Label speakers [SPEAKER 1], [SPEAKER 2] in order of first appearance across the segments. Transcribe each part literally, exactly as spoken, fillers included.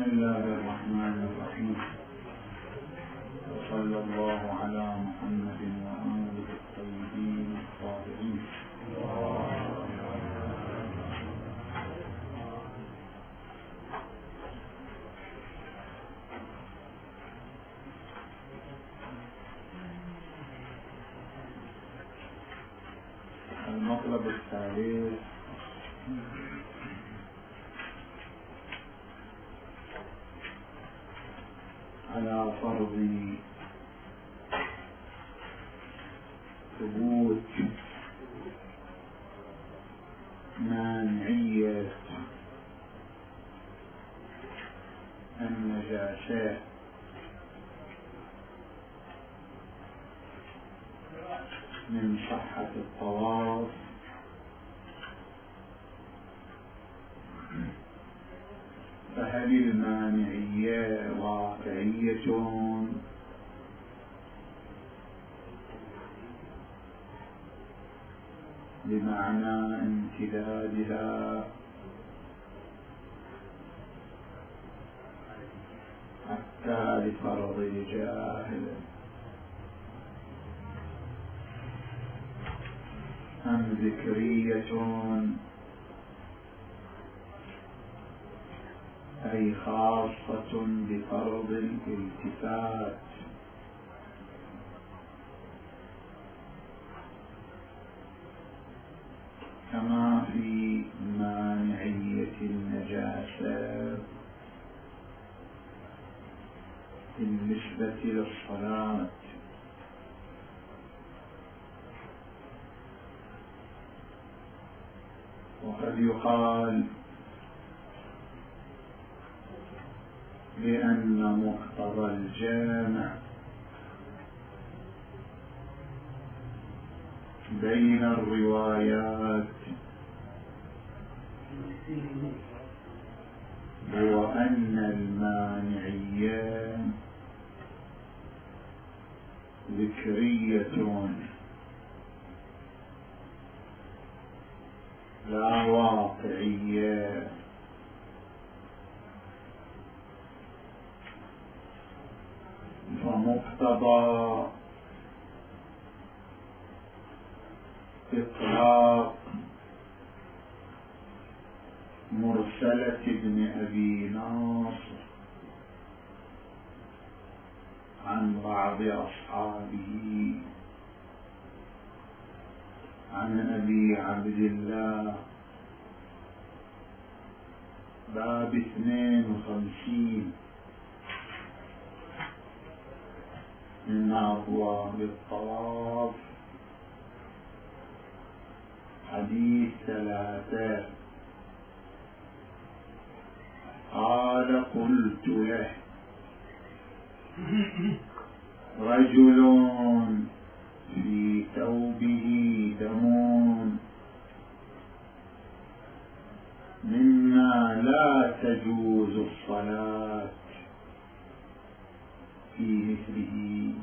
[SPEAKER 1] الله الرحمن الرحيم. وصلى الله على محمد وآله الطيبين الطاهرين. المطلب الثالث على فرض ثبوت مانعية النجاسة من صحة الطواف، فهل المانعية واقعية بمعنى امتدادها حتى لفرض الجاهل، أم ذكرية أي خاصة بفرض الالتفات، كما في مانعية النجاسة بالنسبة للصلاة. وقد يقال بأن مقتضى الجامع بين الروايات هو أن المانعية ذكرية لا واقعية، فمقتضى إطلاق مرسلة ابن أبي ناصر عن بعض أصحابه عن أبي عبد الله باب اثنين وخمسين من أبواب الطواف، حديث ثلاثة. قال: قلت له: رجل في ثوبه دم مما لا تجوز الصلاة في مثله،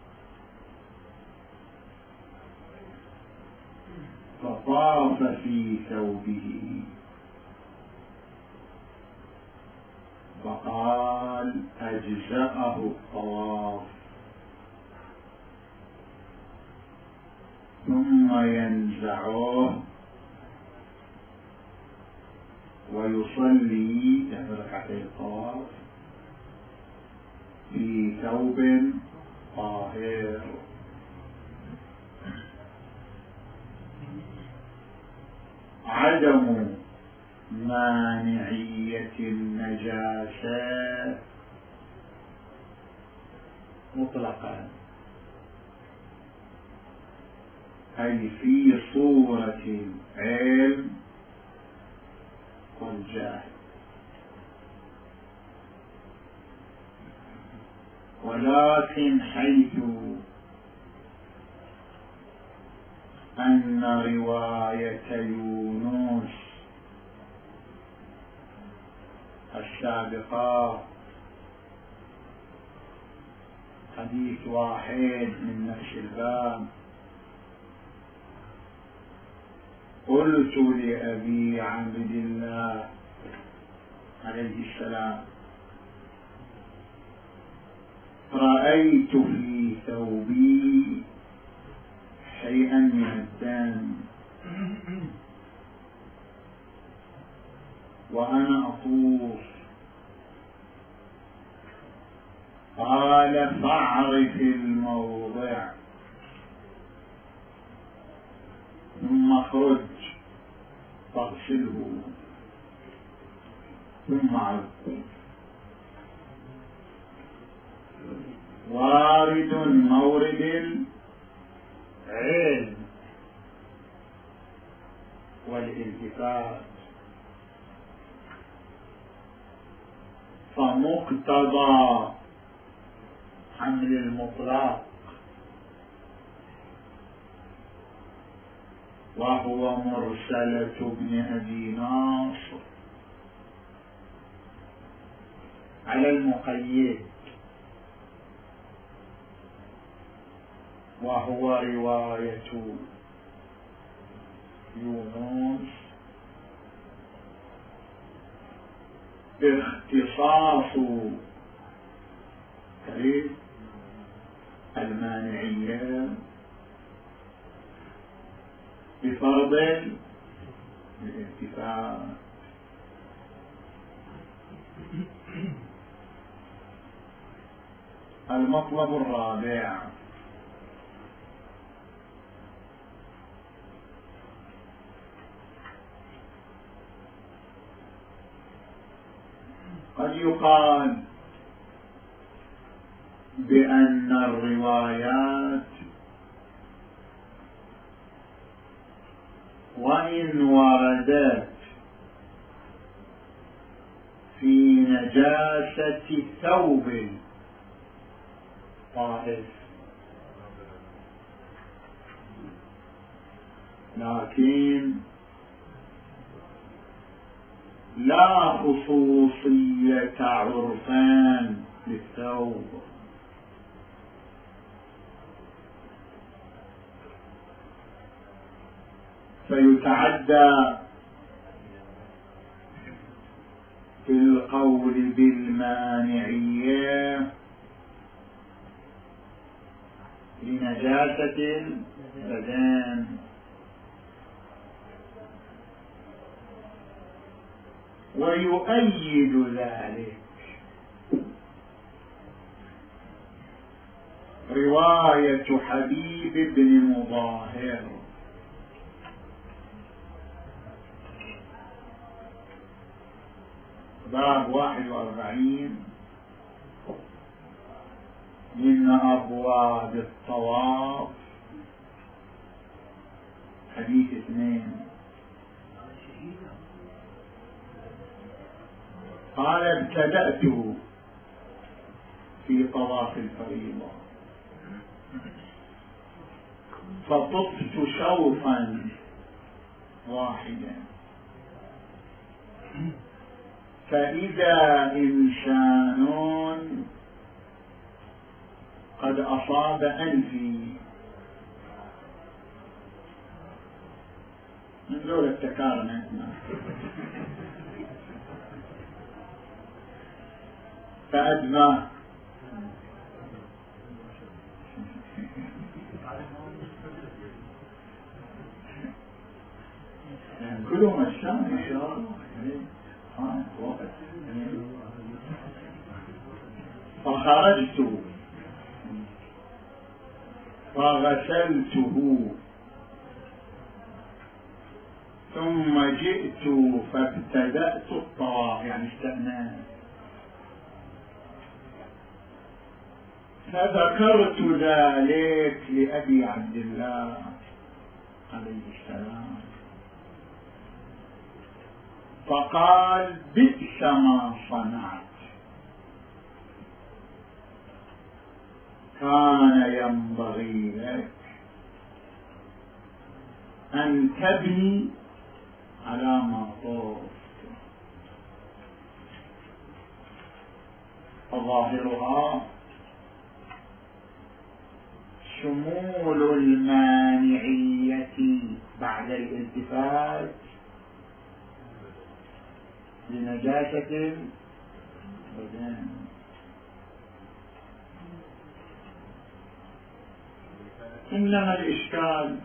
[SPEAKER 1] فطاف في ثوبه، فقال: أجزأه الطواف، ثم ينزعه ويصلي ركعتي الطواف في ثوب طاهر. عدم مانعية النجاسة مطلقا، أي في صورة العلم والجهل، ولكن حيث أن رواية يونس السابقة حديث واحد من نفس الباب، قلت لأبي عبد الله عليه السلام: رأيت في ثوبي شيئا من الدم وأنا أطوف. قال فاعرف الموضع ثم اخرج فاغسله ثم عد. وارد مورد العلم والالتفات، فمقتضى حمل المطلق وهو مرسلة ابن أبي ناصر على المقيد وهو رواية يونس اختصاص المانعية بفرض الالتفات. المطلب الرابع قد يقال بأن الروايات وإن وردت في نجاسة ثوب الطائف لكن لا خصوصية عرفان للثوب، فيتعدى في القول بالمانعية لنجاسة البدن، ويؤيد ذلك رواية حبيب بن مظاهر باب واحد واربعين من أبواب الطواف حديث اثنين. قال ابتدأت في طواف الفريضة فطفت شوطا واحدا فإذا إنسان قد أصاب أنفي من ذول التكارم فأدمى كلهم الشام إن شاء الله. فخرجت فغسلته ثم جئت فابتدأت الطواف يعني استأناس، فذكرت ذلك لأبي عبد الله عليه السلام فقال بئس ما صنعت، كان ينبغي لك أن تبني على ما طفت. فظاهرها شمول المانعية بعد الالتفات لنجاسة البدن. إنما الإشكال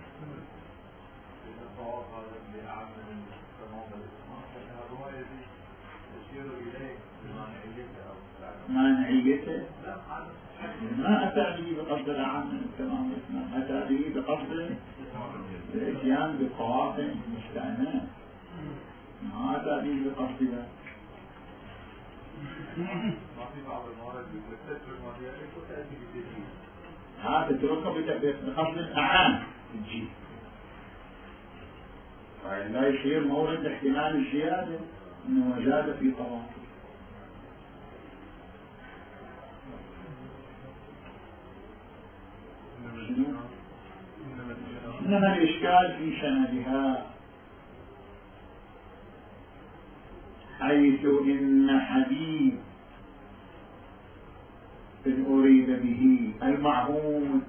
[SPEAKER 1] مانعيته، ما أتى به بقصد الأعم من التمام والإتمام، أتى به بقصد الإتيان بقواف مستأنف، ما أتى به بقصد ذلك. هذا تتركه بقصد الأعم تجي، فلا يصير مورد احتمال الزيادة إنه زاد في طوافه. إنما الإشكال في سندها، حيث إن حديث إن أريد به المعهود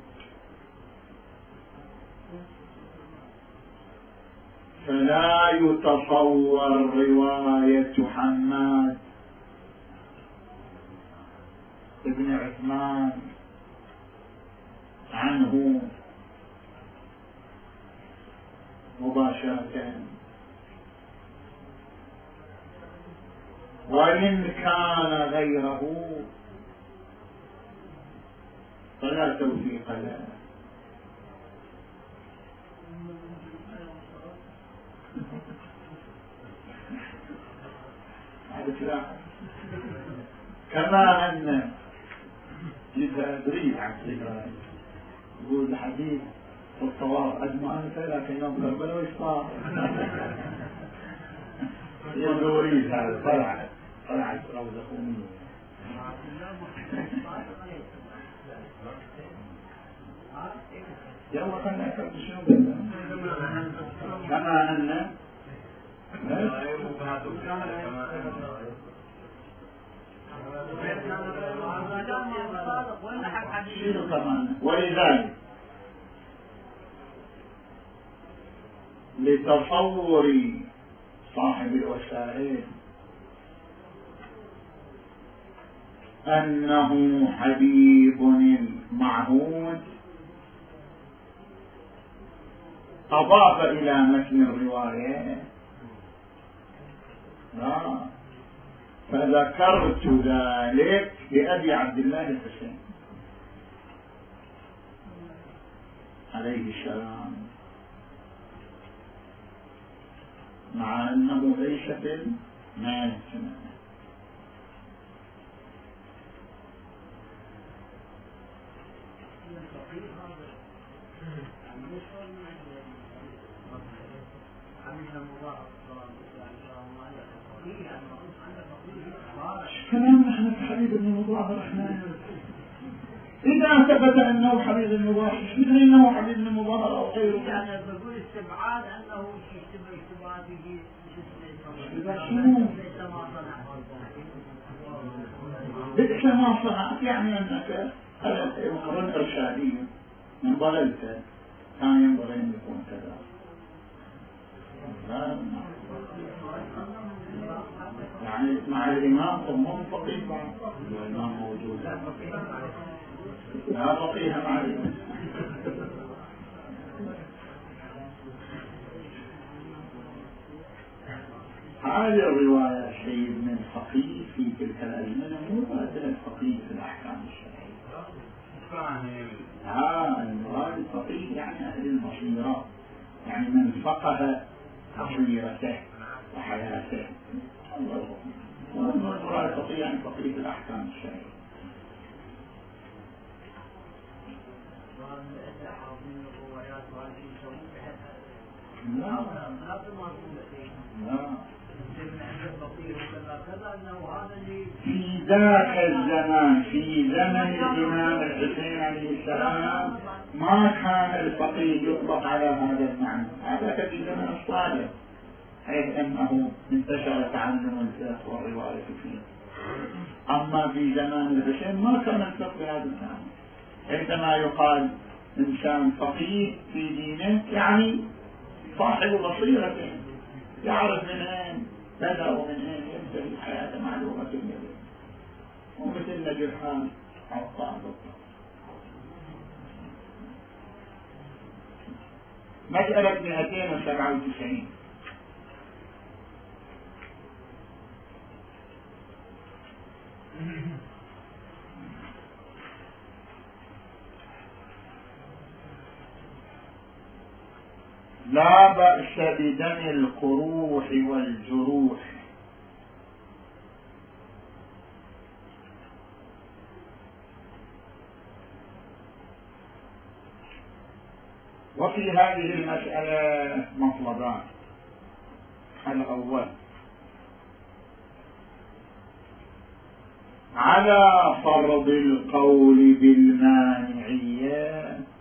[SPEAKER 1] فلا يتصور رواية حماد ابن عثمان عنه مباشرة، وإن كان غيره فلا توثيق له. كما أن جدا بريد عن سيدنا يقول الحديث والصواب أجمع أنت لكن يوم كربلاء ويصار يزوريد هذا طلع طلع روضة خونية. يلا خلنا أكبر شنو قلنا كما أن ولذلك لتصور صاحب الوسائل أنه حبيب المعهود أضاف إلى متن الرواية لا، فذكرت ذلك لأبي عبد الله الحسين عليه السلام، مع أنه ليس في المتن. كلام نحن في حبيب بن مظاهر احنا إذا ثبت أنه حبيب بن مظاهر مثل أنه حبيب بن مظاهر أو غيره،
[SPEAKER 2] يعني بقول استبعاد أنه يشتبه اشتباه يجي
[SPEAKER 1] بئس بئس ما صنعت، يعني أنك أمر إرشادي من ضللت كان ينبغي أن يكون كذا. يعني مع الإمام هم فقيه بعض الإمام موجود لا فقيه مع الإمام. هذه الرواية شيء من الفقيه في تلك الأزمنة مو مثل الفقيه في الأحكام الشرعية. ها المراد الفقيه يعني أهل البصيرة، يعني من فقه بصيرته وحياته. المراد الفقيه يعني فقيه في الأحكام الشرعية. لا لا في ذاك الزمان في زمن الإمام الحسين عليه السلام ما كان الفقيه يطلق على هذا المعنى، هذا في زمن الصالح حيث أنه انتشر تعلم الفقه والرواية فيه. أما في زمان الحسين ما كان الفقه بهذا المعنى. عندما يقال إنسان فقيه في دينه يعني صاحب بصيرة يعرف من أين بدأ ومن أين ينتهي الحياة معلومة النبي، ومثل جرحان عطاء بالضبط. مسألة مئتين وسبعة وتسعين. لا بأس بدم القروح والجروح وفي هذه المسألة مطلبان. الأول على فرض القول بالمانعية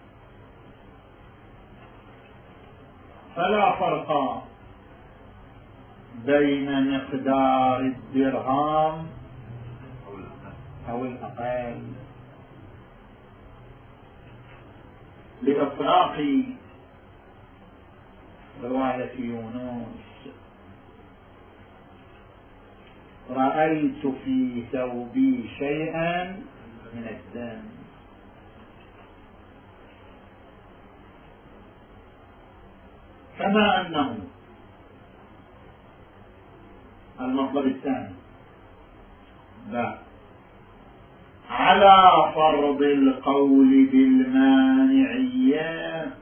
[SPEAKER 1] فلا فرق بين مقدار الدرهم أو الأقل لإطلاق رواية يونس رأيت في ثوبي شيئا من الدم. كما أنه المطلب الثاني لا على فرض القول بالمانعية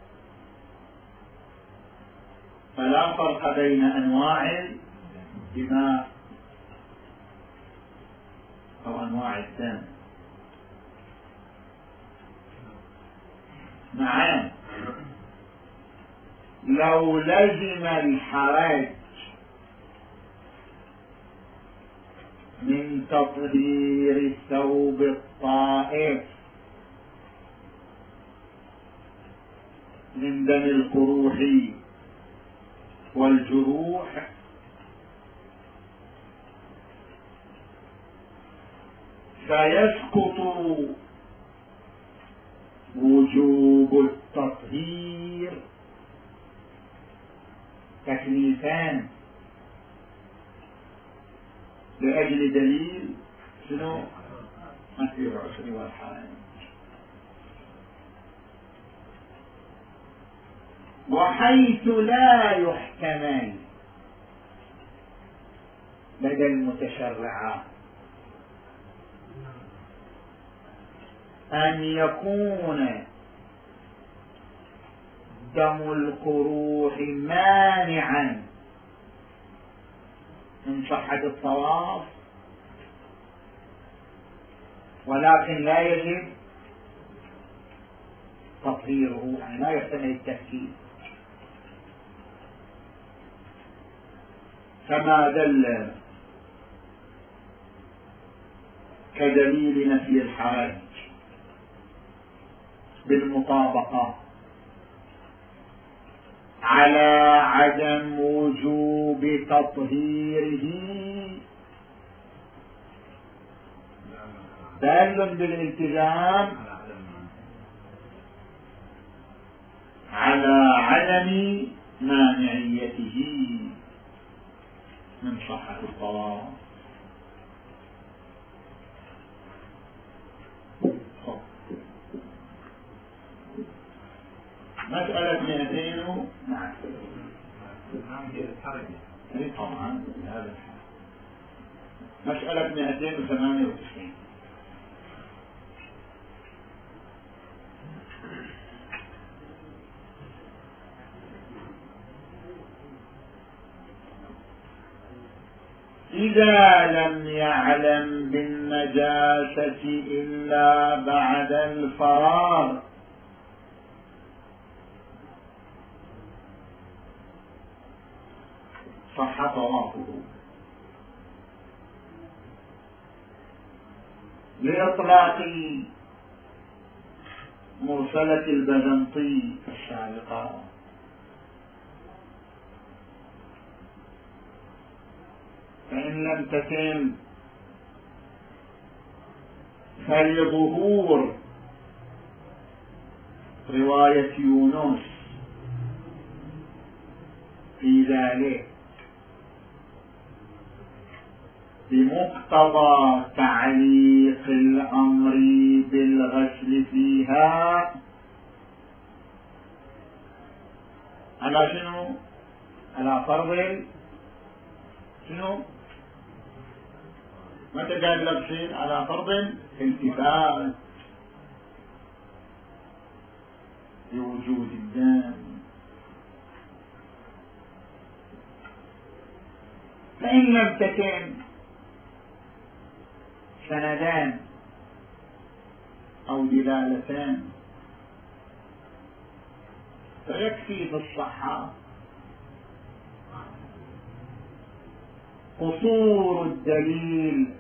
[SPEAKER 1] فلا فرق بين أنواع الدماء أو أنواع الدم. نعم لو لزم الحرج من تطهير الثوب الطائف من دم القروح والجروح فيسقط وجوب التطهير تكليفان لأجل دليل شنو؟ ما في العسر والحرج. وحيث لا يحتمل لدى المتشرعات أن يكون دم القروح مانعا من صحة الطواف ولكن لا يجب تطهيره، يعني لا يحتمل التفكير، كما دل كدليل نفي الحرج بالمطابقة على عدم وجوب تطهيره دال بالالتزام على عدم مانعيته من صحة الطواف. مسألة مئتين نعم اي طبعا هذا مسألة مئتين وثمانية وتسعين. إذا لم يعلم بالنجاسة إلا بعد الفراغ صح طوافه لإطلاق مرسلة البزنطي السابقة. فإن لم تتم فلظهور رواية يونس في ذلك بمقتضى تعليق الأمر بالغسل فيها على شنو؟ على فرض شنو؟ متى قال لك شيء؟ على فرض التفات بوجود الدم. فإن لم تكن سندان أو دلالتان فيكفي في الصحة قصور الدليل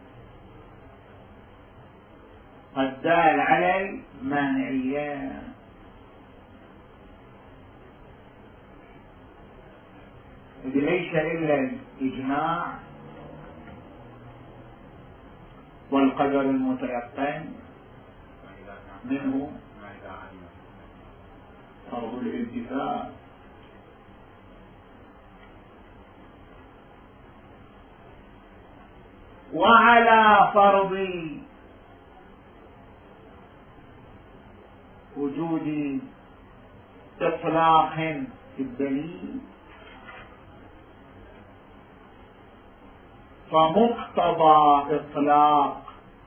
[SPEAKER 1] الدال على المانعية. إذ ليس إلا الإجماع والقدر المتيقن منه فرض الانتفاع. وعلى فرض وجود إطلاق في الدليل فمقتضى إطلاق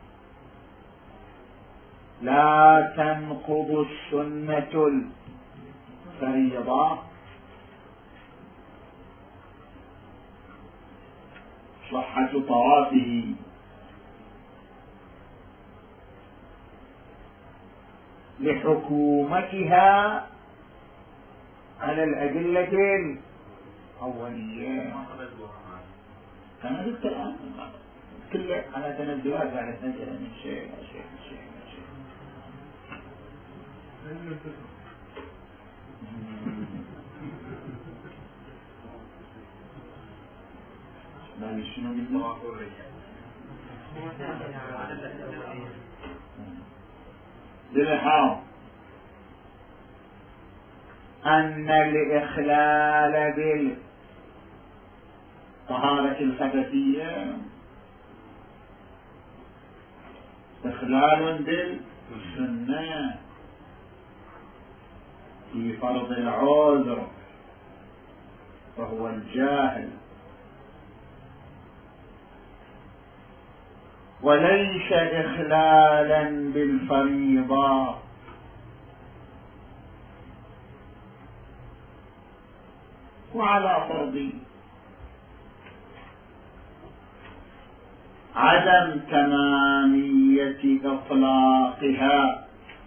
[SPEAKER 1] لا تنقض السنة الفريضة صحة طرافه لحكومتها على الأدلة الأولية. كما قلت الآن كله على تنزلات على تنزل من شيء من شيء من شيء من شيء. ما شنو بالله بلحاظ أن الإخلال بالطهارة الخبثية إخلال بالسنة في فرض العذر وهو الجاهل، وليس إخلالا بالفريضة. وعلى فرض عدم تمامية إطلاقها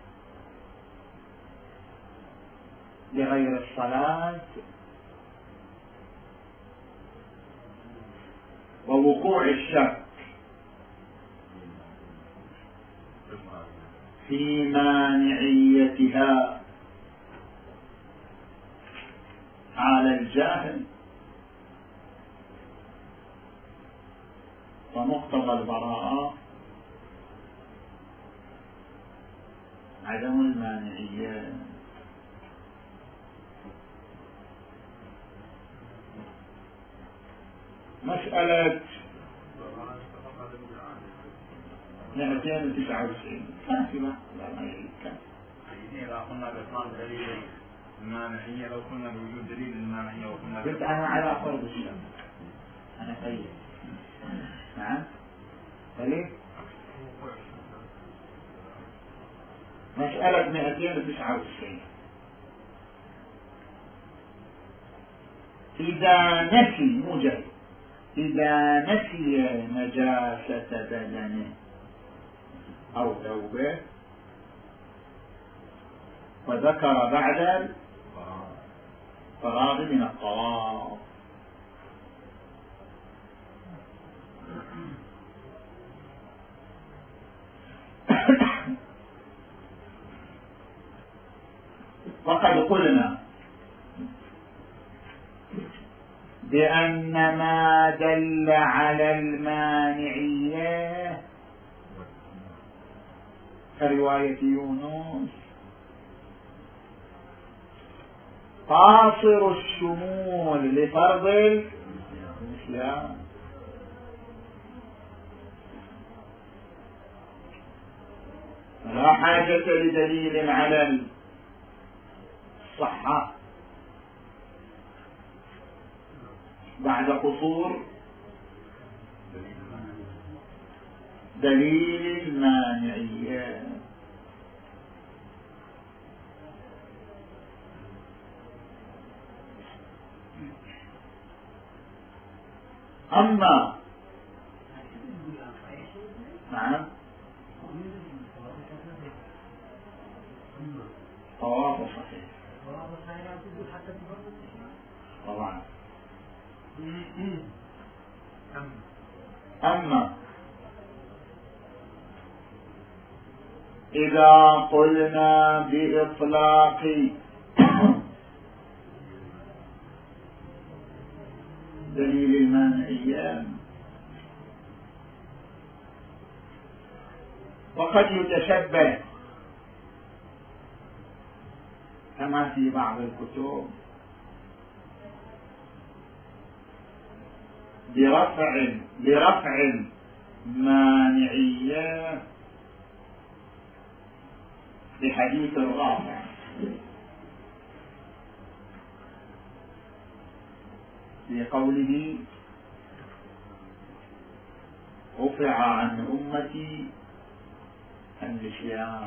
[SPEAKER 1] لغير الصلاة ووقوع الشك في مانعيتها على الجاهل ومقتضى البراءة عدم المانعية. مسألة مئتين وتسعة وتسعين كافية لا ما يعيد كافية.
[SPEAKER 3] إذا قلنا بإطلاق دليل المانعية لو قلنا بوجود دليل المانعية وقلنا
[SPEAKER 1] قلت أنا على فرض الشرع أنا طيب. نعم طيب. مسألة مئتين وتسعة وتسعين إذا نسي مجرد إذا نسي نجاسة بدنه أو ثوبه وذكر بعد الفراغ من الطواف وقد قلنا بأن ما دل على المانعية كرواية يونس قاصر الشمول لفرض الإسلام، لا حاجة لدليل على الصحة بعد قصور دليل المانعية. أما نعم طواف صحيح طبعا. أما إذا قلنا بإطلاق دليل المانعية وقد يتشبه كما في بعض الكتب برفع برفع المانعية بحديث الرافع في قوله رفع عن أمتي النسيان.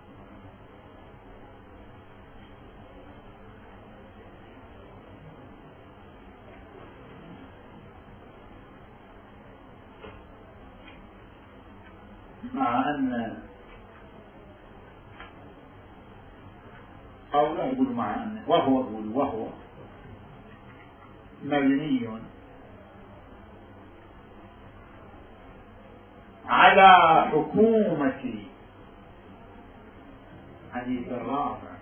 [SPEAKER 1] مع أن أو لا يقول مع أن وهو يقول وهو مبني على حكومة حديث الرافع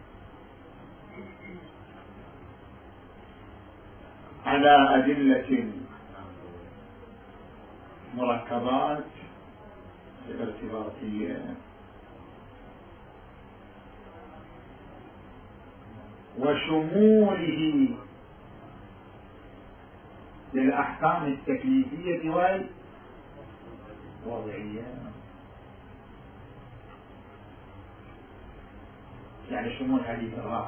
[SPEAKER 1] على أدلة مركبات الارتباطية وشموله للأحكام التكليفية والوضعية، يعني شمول حديث الرافع.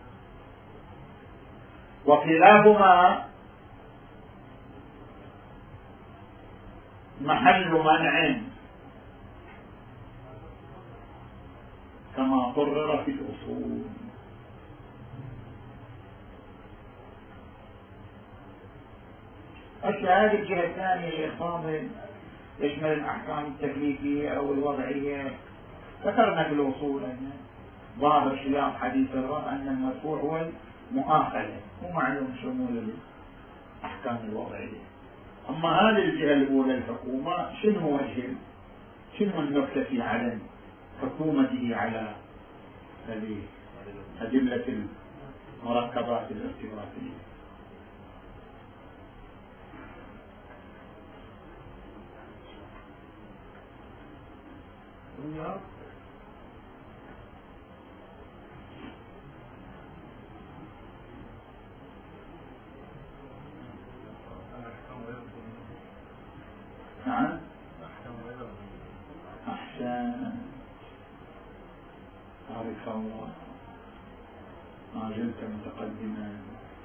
[SPEAKER 1] وكلاهما محل منع كما قرر في الأصول. هذه الجهة الثانية الإخفاض يشمل الأحكام التكليفية أو الوضعية. ذكرنا في الأصول أن ظاهر سياق حديث الرافع أن المرفوع هو المؤاخذة ومعلوم شمول الأحكام الوضعية. أما هذه الجهة الأولى الحكومة شنو وجه شنو النكتة في عدم حكومته على هذه أدلة المركبات الارتباطية؟ نعم أحسن بارك الله ما زلت متقدما.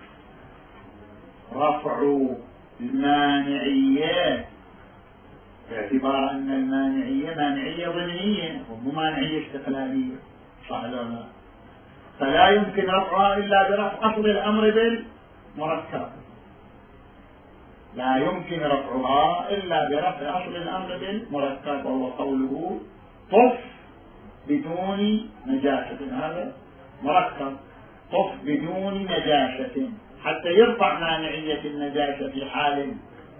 [SPEAKER 1] رفع المانعية باعتبار أن المانعية مانعية ضمنية ومو مانعية استقلالية، صح ولا لا؟ فلا يمكن رفعها إلا برفع أصل الأمر بالمركب، لا يمكن رفعها إلا برفع أصل الأمر بالمركب، وهو قوله طف بدون نجاسة. هذا مركب طف بدون نجاسة حتى يرفع مانعية النجاسة في حال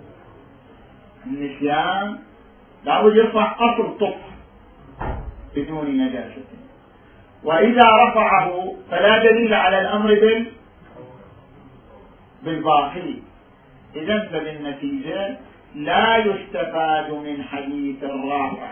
[SPEAKER 1] النسيان، لابد يرفع أصل طف بدون نجاسة. وإذا رفعه فلا دليل على الأمر بال بالباقي. إذن فبالنتيجة لا يستفاد من حديث الرافع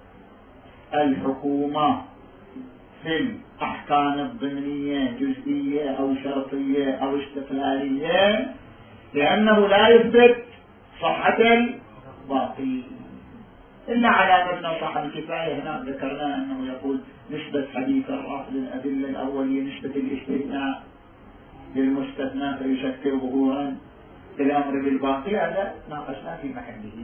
[SPEAKER 1] الحكومة في الأحكام الضمنية جزئية أو شرطية أو استقلالية، لأنه لا يثبت صحة الباقي إلا على مبنى صحة الكفاية. هنا ذكرنا أنه يقول نسبة حديث الرافع للأدلة الأولية نسبة الاستثناء للمستثنى فيشكل ظهورا الأمر بالباقي هذا ناقشنا في محله.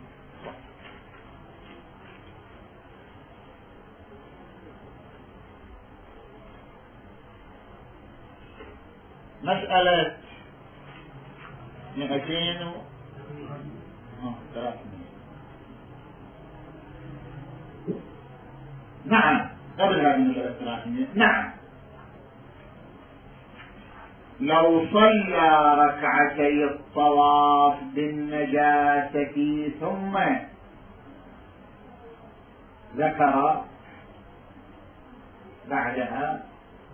[SPEAKER 1] مسألة مئتين و ثلاثمائة. نعم قبل هذه المسألة ثلاثمائة. نعم لو صلى ركعتي الطواف بالنجاسة ثم ذكر بعدها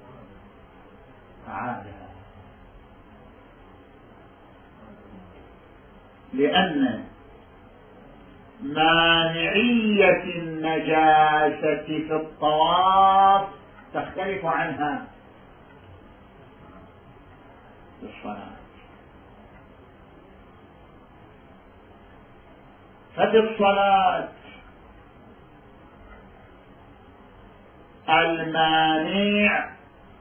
[SPEAKER 1] عادها، لأن مانعية النجاسة في الطواف تختلف عنها في الصلاة. ففي الصلاة المانع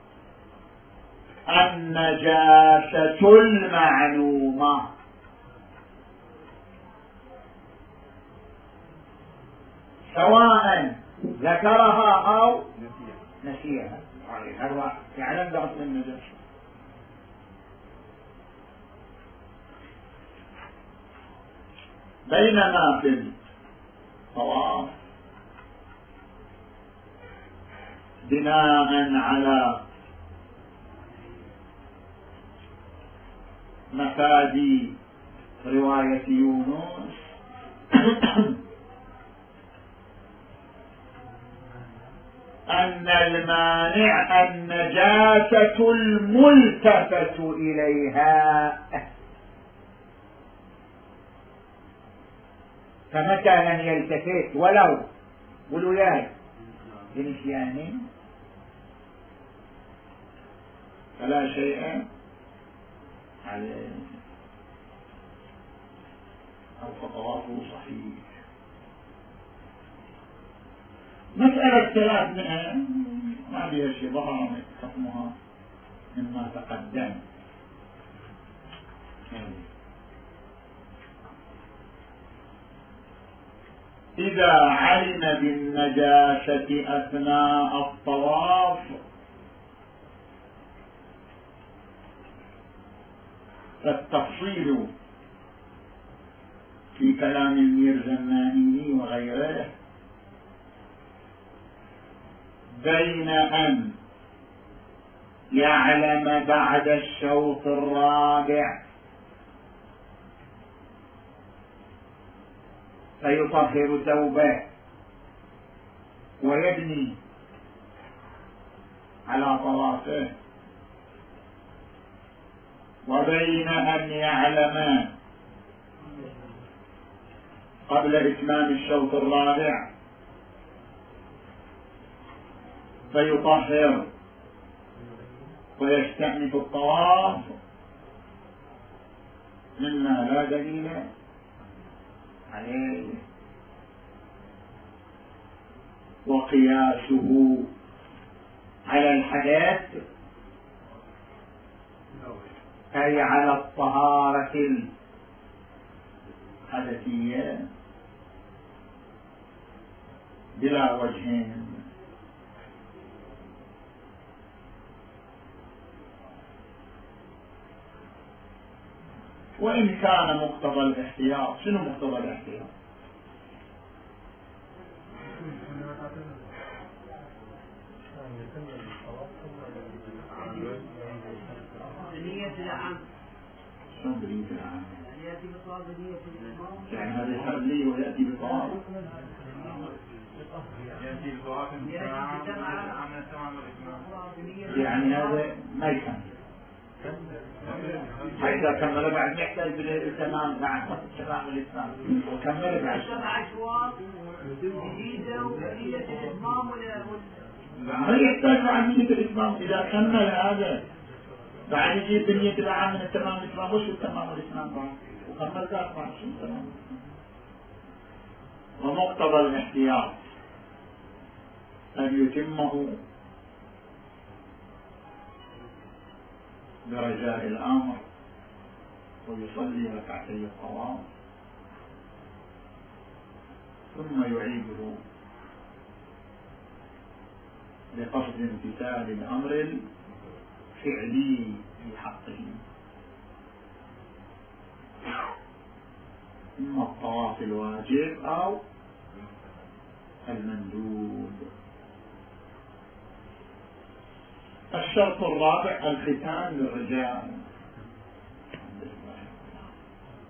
[SPEAKER 1] النجاسة المعلومة سواء ذكرها أو نسيها، هذا يعلم بأصل النجاسة. بينما في الطواف بناء على مفادي رواية يونس أن المانع النجاسة الملتفت إليها، فمتى لم يلتفت ولو ولوياي بنسيان فلا شيء عليه أو فطواته صحيح. مسألة ثلاثمائة ما بها شيء، ظهر حكمها مما تقدم. إذا علم بالنجاسة أثناء الطواف فالتفصيل في كلام الميرزماني وغيره بين أن يعلم بعد الشوط الرابع فيطهر ثوبه ويبني على طوافه، وبين أن يعلم قبل إتمام الشوط الرابع فيطهر ويستأنف الطواف مما لا دليل عليه، وقياسه على الحدث أي على الطهارة الحدثية بلا وجه. وإن كان مقتضى الاحتياط، شنو مقتضى الاحتياط؟ شنو بنية العام؟ يعني هذا يصلي ويأتي بطواف،
[SPEAKER 3] يأتي بطواف
[SPEAKER 1] يعني هذا ما يكمل. فإذا كمل بعد يحتاج بالتمام بعد تمام الإتمام وكمل بعد
[SPEAKER 2] سبع أشواط جديدة ونية الإتمام ولا
[SPEAKER 1] ما يحتاج بعد نية الإتمام. إذا كمل هذا بعد يجيب بنية العام من التمام الإتمام. وش التمام الإتمام بعد وكمل ذاك بعد شو التمام. ومقتضى الاحتياط أن يتمه برجاء الأمر أو يصلي ركعتي الطواف ثم يعيده بقصد امتثال الأمر الفعلي في حقه، إما الطواف الواجب أو المندوب. الشرط الرابع الختان للرجال.